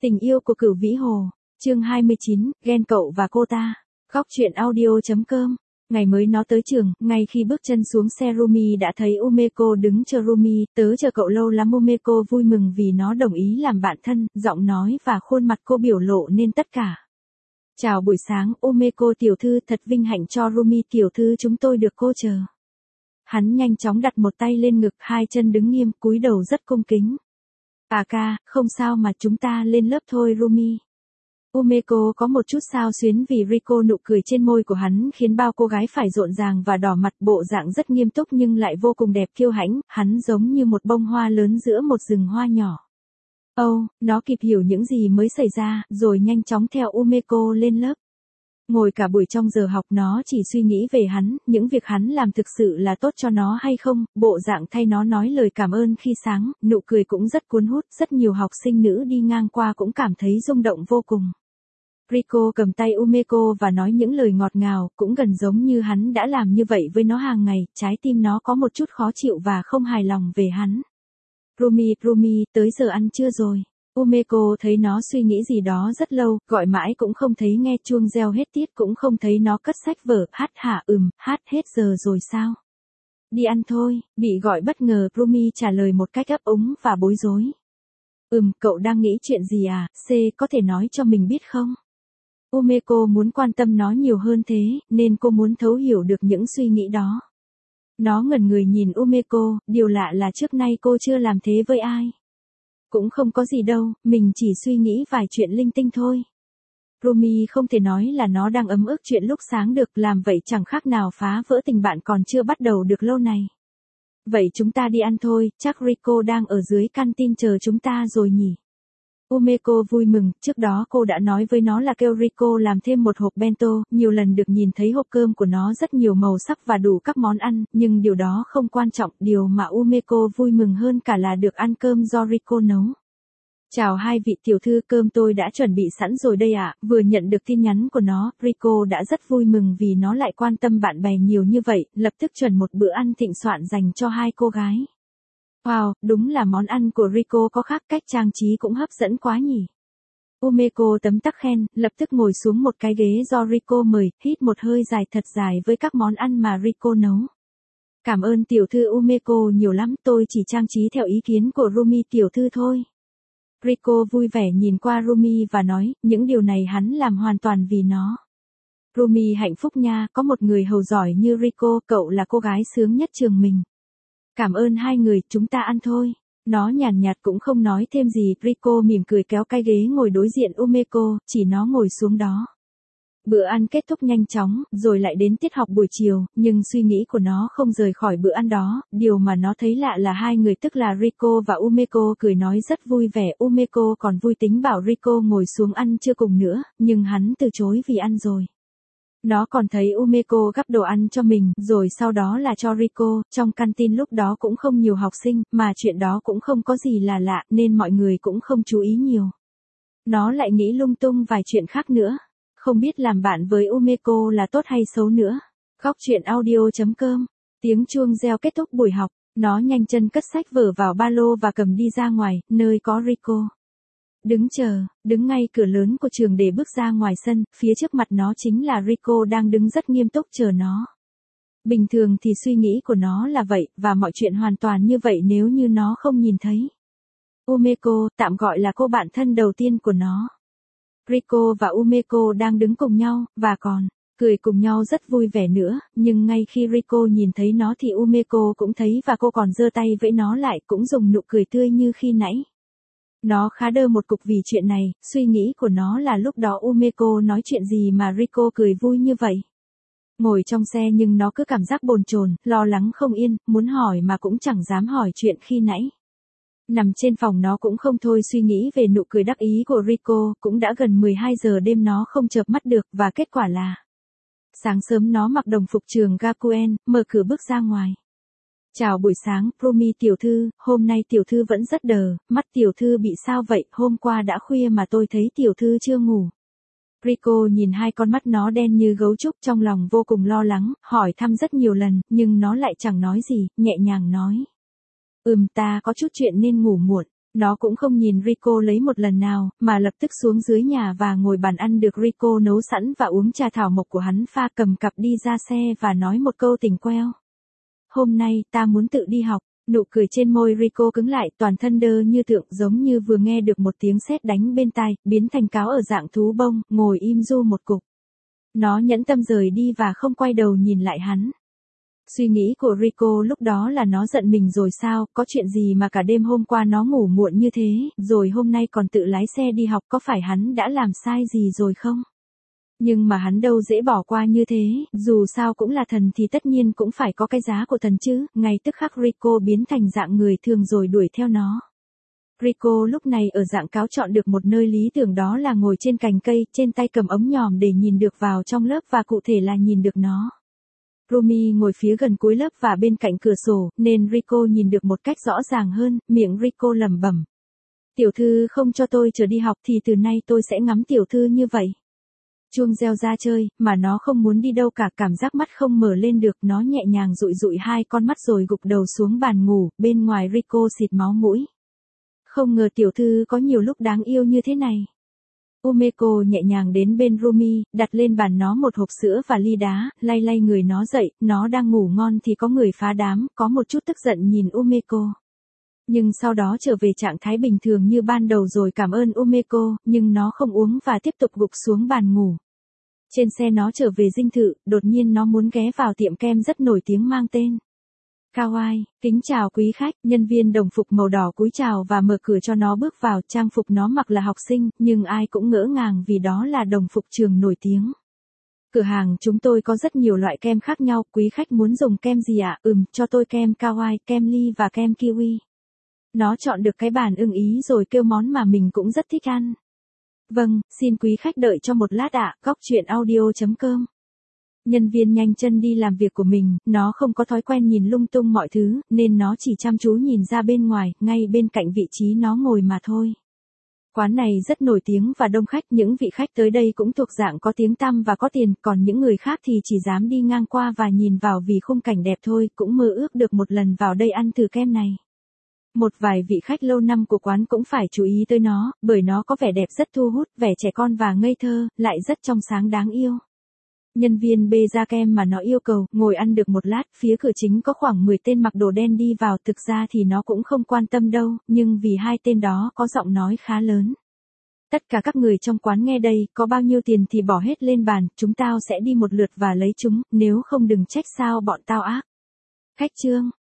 Tình yêu của Cửu Vĩ Hồ, chương 29, ghen cậu và cô ta. Góc truyện audio.com. Ngày mới nó tới trường, ngay khi bước chân xuống xe Rumi đã thấy Umeko đứng chờ Rumi, tớ chờ cậu lâu lắm. Umeko vui mừng vì nó đồng ý làm bạn thân, giọng nói và khuôn mặt cô biểu lộ nên tất cả. Chào buổi sáng, Umeko tiểu thư, thật vinh hạnh cho Rumi tiểu thư chúng tôi được cô chờ. Hắn nhanh chóng đặt một tay lên ngực, hai chân đứng nghiêm, cúi đầu rất cung kính. Ca, không sao mà chúng ta lên lớp thôi Rumi. Umeko có một chút xao xuyến vì Rico, nụ cười trên môi của hắn khiến bao cô gái phải rộn ràng và đỏ mặt, bộ dạng rất nghiêm túc nhưng lại vô cùng đẹp kiêu hãnh, hắn giống như một bông hoa lớn giữa một rừng hoa nhỏ. Nó kịp hiểu những gì mới xảy ra, rồi nhanh chóng theo Umeko lên lớp. Ngồi cả buổi trong giờ học nó chỉ suy nghĩ về hắn, những việc hắn làm thực sự là tốt cho nó hay không, bộ dạng thay nó nói lời cảm ơn khi sáng, nụ cười cũng rất cuốn hút, rất nhiều học sinh nữ đi ngang qua cũng cảm thấy rung động vô cùng. Rico cầm tay Umeko và nói những lời ngọt ngào, cũng gần giống như hắn đã làm như vậy với nó hàng ngày, trái tim nó có một chút khó chịu và không hài lòng về hắn. Rumi, tới giờ ăn trưa rồi. Umeko thấy nó suy nghĩ gì đó rất lâu, gọi mãi cũng không thấy nghe chuông reo hết tiết, cũng không thấy nó cất sách vở, hát hết giờ rồi sao? Đi ăn thôi, bị gọi bất ngờ, Rumi trả lời một cách ấp úng và bối rối. Cậu đang nghĩ chuyện gì à, có thể nói cho mình biết không? Umeko muốn quan tâm nó nhiều hơn thế, nên cô muốn thấu hiểu được những suy nghĩ đó. Nó ngẩn người nhìn Umeko, điều lạ là trước nay cô chưa làm thế với ai. Cũng không có gì đâu, mình chỉ suy nghĩ vài chuyện linh tinh thôi. Rumi không thể nói là nó đang ấm ức chuyện lúc sáng được, làm vậy chẳng khác nào phá vỡ tình bạn còn chưa bắt đầu được lâu này. Vậy chúng ta đi ăn thôi, chắc Rico đang ở dưới canteen chờ chúng ta rồi nhỉ? Umeko vui mừng, trước đó cô đã nói với nó là kêu Rico làm thêm một hộp bento, nhiều lần được nhìn thấy hộp cơm của nó rất nhiều màu sắc và đủ các món ăn, nhưng điều đó không quan trọng, điều mà Umeko vui mừng hơn cả là được ăn cơm do Rico nấu. Chào hai vị tiểu thư, cơm tôi đã chuẩn bị sẵn rồi đây ạ. Vừa nhận được tin nhắn của nó, Rico đã rất vui mừng vì nó lại quan tâm bạn bè nhiều như vậy, lập tức chuẩn một bữa ăn thịnh soạn dành cho hai cô gái. Wow, đúng là món ăn của Rico có khác, cách trang trí cũng hấp dẫn quá nhỉ. Umeko tấm tắc khen, lập tức ngồi xuống một cái ghế do Rico mời, hít một hơi dài thật dài với các món ăn mà Rico nấu. Cảm ơn tiểu thư Umeko nhiều lắm, tôi chỉ trang trí theo ý kiến của Rumi tiểu thư thôi. Rico vui vẻ nhìn qua Rumi và nói, những điều này hắn làm hoàn toàn vì nó. Rumi hạnh phúc nha, có một người hầu giỏi như Rico, cậu là cô gái sướng nhất trường mình. Cảm ơn hai người, chúng ta ăn thôi. Nó nhàn nhạt cũng không nói thêm gì, Rico mỉm cười kéo cái ghế ngồi đối diện Umeko, chỉ nó ngồi xuống đó. Bữa ăn kết thúc nhanh chóng, rồi lại đến tiết học buổi chiều, nhưng suy nghĩ của nó không rời khỏi bữa ăn đó, điều mà nó thấy lạ là hai người tức là Rico và Umeko cười nói rất vui vẻ, Umeko còn vui tính bảo Rico ngồi xuống ăn trưa cùng nữa, nhưng hắn từ chối vì ăn rồi. Nó còn thấy Umeko gắp đồ ăn cho mình, rồi sau đó là cho Rico, trong canteen lúc đó cũng không nhiều học sinh, mà chuyện đó cũng không có gì là lạ, nên mọi người cũng không chú ý nhiều. Nó lại nghĩ lung tung vài chuyện khác nữa. Không biết làm bạn với Umeko là tốt hay xấu nữa. Góc truyện audio.com. Tiếng chuông reo kết thúc buổi học, nó nhanh chân cất sách vở vào ba lô và cầm đi ra ngoài, nơi có Rico. Đứng ngay cửa lớn của trường để bước ra ngoài sân, phía trước mặt nó chính là Rico đang đứng rất nghiêm túc chờ nó. Bình thường thì suy nghĩ của nó là vậy, và mọi chuyện hoàn toàn như vậy nếu như nó không nhìn thấy. Umeko, tạm gọi là cô bạn thân đầu tiên của nó. Rico và Umeko đang đứng cùng nhau, và còn cười cùng nhau rất vui vẻ nữa, nhưng ngay khi Rico nhìn thấy nó thì Umeko cũng thấy và cô còn giơ tay vẫy nó lại, cũng dùng nụ cười tươi như khi nãy. Nó khá đơ một cục vì chuyện này, suy nghĩ của nó là lúc đó Umeko nói chuyện gì mà Rico cười vui như vậy. Ngồi trong xe nhưng nó cứ cảm giác bồn chồn, lo lắng không yên, muốn hỏi mà cũng chẳng dám hỏi chuyện khi nãy. Nằm trên phòng nó cũng không thôi suy nghĩ về nụ cười đắc ý của Rico, cũng đã gần 12 giờ đêm nó không chợp mắt được, và kết quả là sáng sớm nó mặc đồng phục trường Gakuen, mở cửa bước ra ngoài. Chào buổi sáng, Rumi tiểu thư, hôm nay tiểu thư vẫn rất đờ, mắt tiểu thư bị sao vậy, hôm qua đã khuya mà tôi thấy tiểu thư chưa ngủ. Rico nhìn hai con mắt nó đen như gấu trúc, trong lòng vô cùng lo lắng, hỏi thăm rất nhiều lần, nhưng nó lại chẳng nói gì, nhẹ nhàng nói. Ta có chút chuyện nên ngủ muộn. Nó cũng không nhìn Rico lấy một lần nào, mà lập tức xuống dưới nhà và ngồi bàn ăn được Rico nấu sẵn và uống trà thảo mộc của hắn pha, cầm cặp đi ra xe và nói một câu tình queo. Hôm nay, ta muốn tự đi học. Nụ cười trên môi Rico cứng lại, toàn thân đơ như tượng, giống như vừa nghe được một tiếng sét đánh bên tai, biến thành cáo ở dạng thú bông, ngồi im ru một cục. Nó nhẫn tâm rời đi và không quay đầu nhìn lại hắn. Suy nghĩ của Rico lúc đó là nó giận mình rồi sao, có chuyện gì mà cả đêm hôm qua nó ngủ muộn như thế, rồi hôm nay còn tự lái xe đi học, có phải hắn đã làm sai gì rồi không? Nhưng mà hắn đâu dễ bỏ qua như thế, dù sao cũng là thần thì tất nhiên cũng phải có cái giá của thần chứ, ngay tức khắc Rico biến thành dạng người thường rồi đuổi theo nó. Rico lúc này ở dạng cáo chọn được một nơi lý tưởng, đó là ngồi trên cành cây, trên tay cầm ống nhòm để nhìn được vào trong lớp và cụ thể là nhìn được nó. Rumi ngồi phía gần cuối lớp và bên cạnh cửa sổ, nên Rico nhìn được một cách rõ ràng hơn, miệng Rico lẩm bẩm. Tiểu thư không cho tôi trở đi học thì từ nay tôi sẽ ngắm tiểu thư như vậy. Chuông reo ra chơi, mà nó không muốn đi đâu cả, cảm giác mắt không mở lên được, nó nhẹ nhàng dụi dụi hai con mắt rồi gục đầu xuống bàn ngủ, bên ngoài Rico xịt máu mũi. Không ngờ tiểu thư có nhiều lúc đáng yêu như thế này. Umeko nhẹ nhàng đến bên Rumi, đặt lên bàn nó một hộp sữa và ly đá, lay lay người nó dậy, nó đang ngủ ngon thì có người phá đám, có một chút tức giận nhìn Umeko. Nhưng sau đó trở về trạng thái bình thường như ban đầu rồi cảm ơn Umeko, nhưng nó không uống và tiếp tục gục xuống bàn ngủ. Trên xe nó trở về dinh thự, đột nhiên nó muốn ghé vào tiệm kem rất nổi tiếng mang tên Kawaii. Kính chào quý khách, nhân viên đồng phục màu đỏ cúi chào và mở cửa cho nó bước vào, trang phục nó mặc là học sinh, nhưng ai cũng ngỡ ngàng vì đó là đồng phục trường nổi tiếng. Cửa hàng chúng tôi có rất nhiều loại kem khác nhau, quý khách muốn dùng kem gì ạ? Cho tôi kem Kawaii, kem ly và kem kiwi. Nó chọn được cái bàn ưng ý rồi kêu món mà mình cũng rất thích ăn. Vâng, xin quý khách đợi cho một lát ạ, góc chuyện audio.com. Nhân viên nhanh chân đi làm việc của mình, nó không có thói quen nhìn lung tung mọi thứ, nên nó chỉ chăm chú nhìn ra bên ngoài, ngay bên cạnh vị trí nó ngồi mà thôi. Quán này rất nổi tiếng và đông khách, những vị khách tới đây cũng thuộc dạng có tiếng tăm và có tiền, còn những người khác thì chỉ dám đi ngang qua và nhìn vào vì khung cảnh đẹp thôi, cũng mơ ước được một lần vào đây ăn thử kem này. Một vài vị khách lâu năm của quán cũng phải chú ý tới nó, bởi nó có vẻ đẹp rất thu hút, vẻ trẻ con và ngây thơ, lại rất trong sáng đáng yêu. Nhân viên bê ra kem mà nó yêu cầu, ngồi ăn được một lát, phía cửa chính có khoảng 10 tên mặc đồ đen đi vào, thực ra thì nó cũng không quan tâm đâu, nhưng vì hai tên đó có giọng nói khá lớn. Tất cả các người trong quán nghe đây, có bao nhiêu tiền thì bỏ hết lên bàn, chúng tao sẽ đi một lượt và lấy chúng, nếu không đừng trách sao bọn tao ác. Khách trương,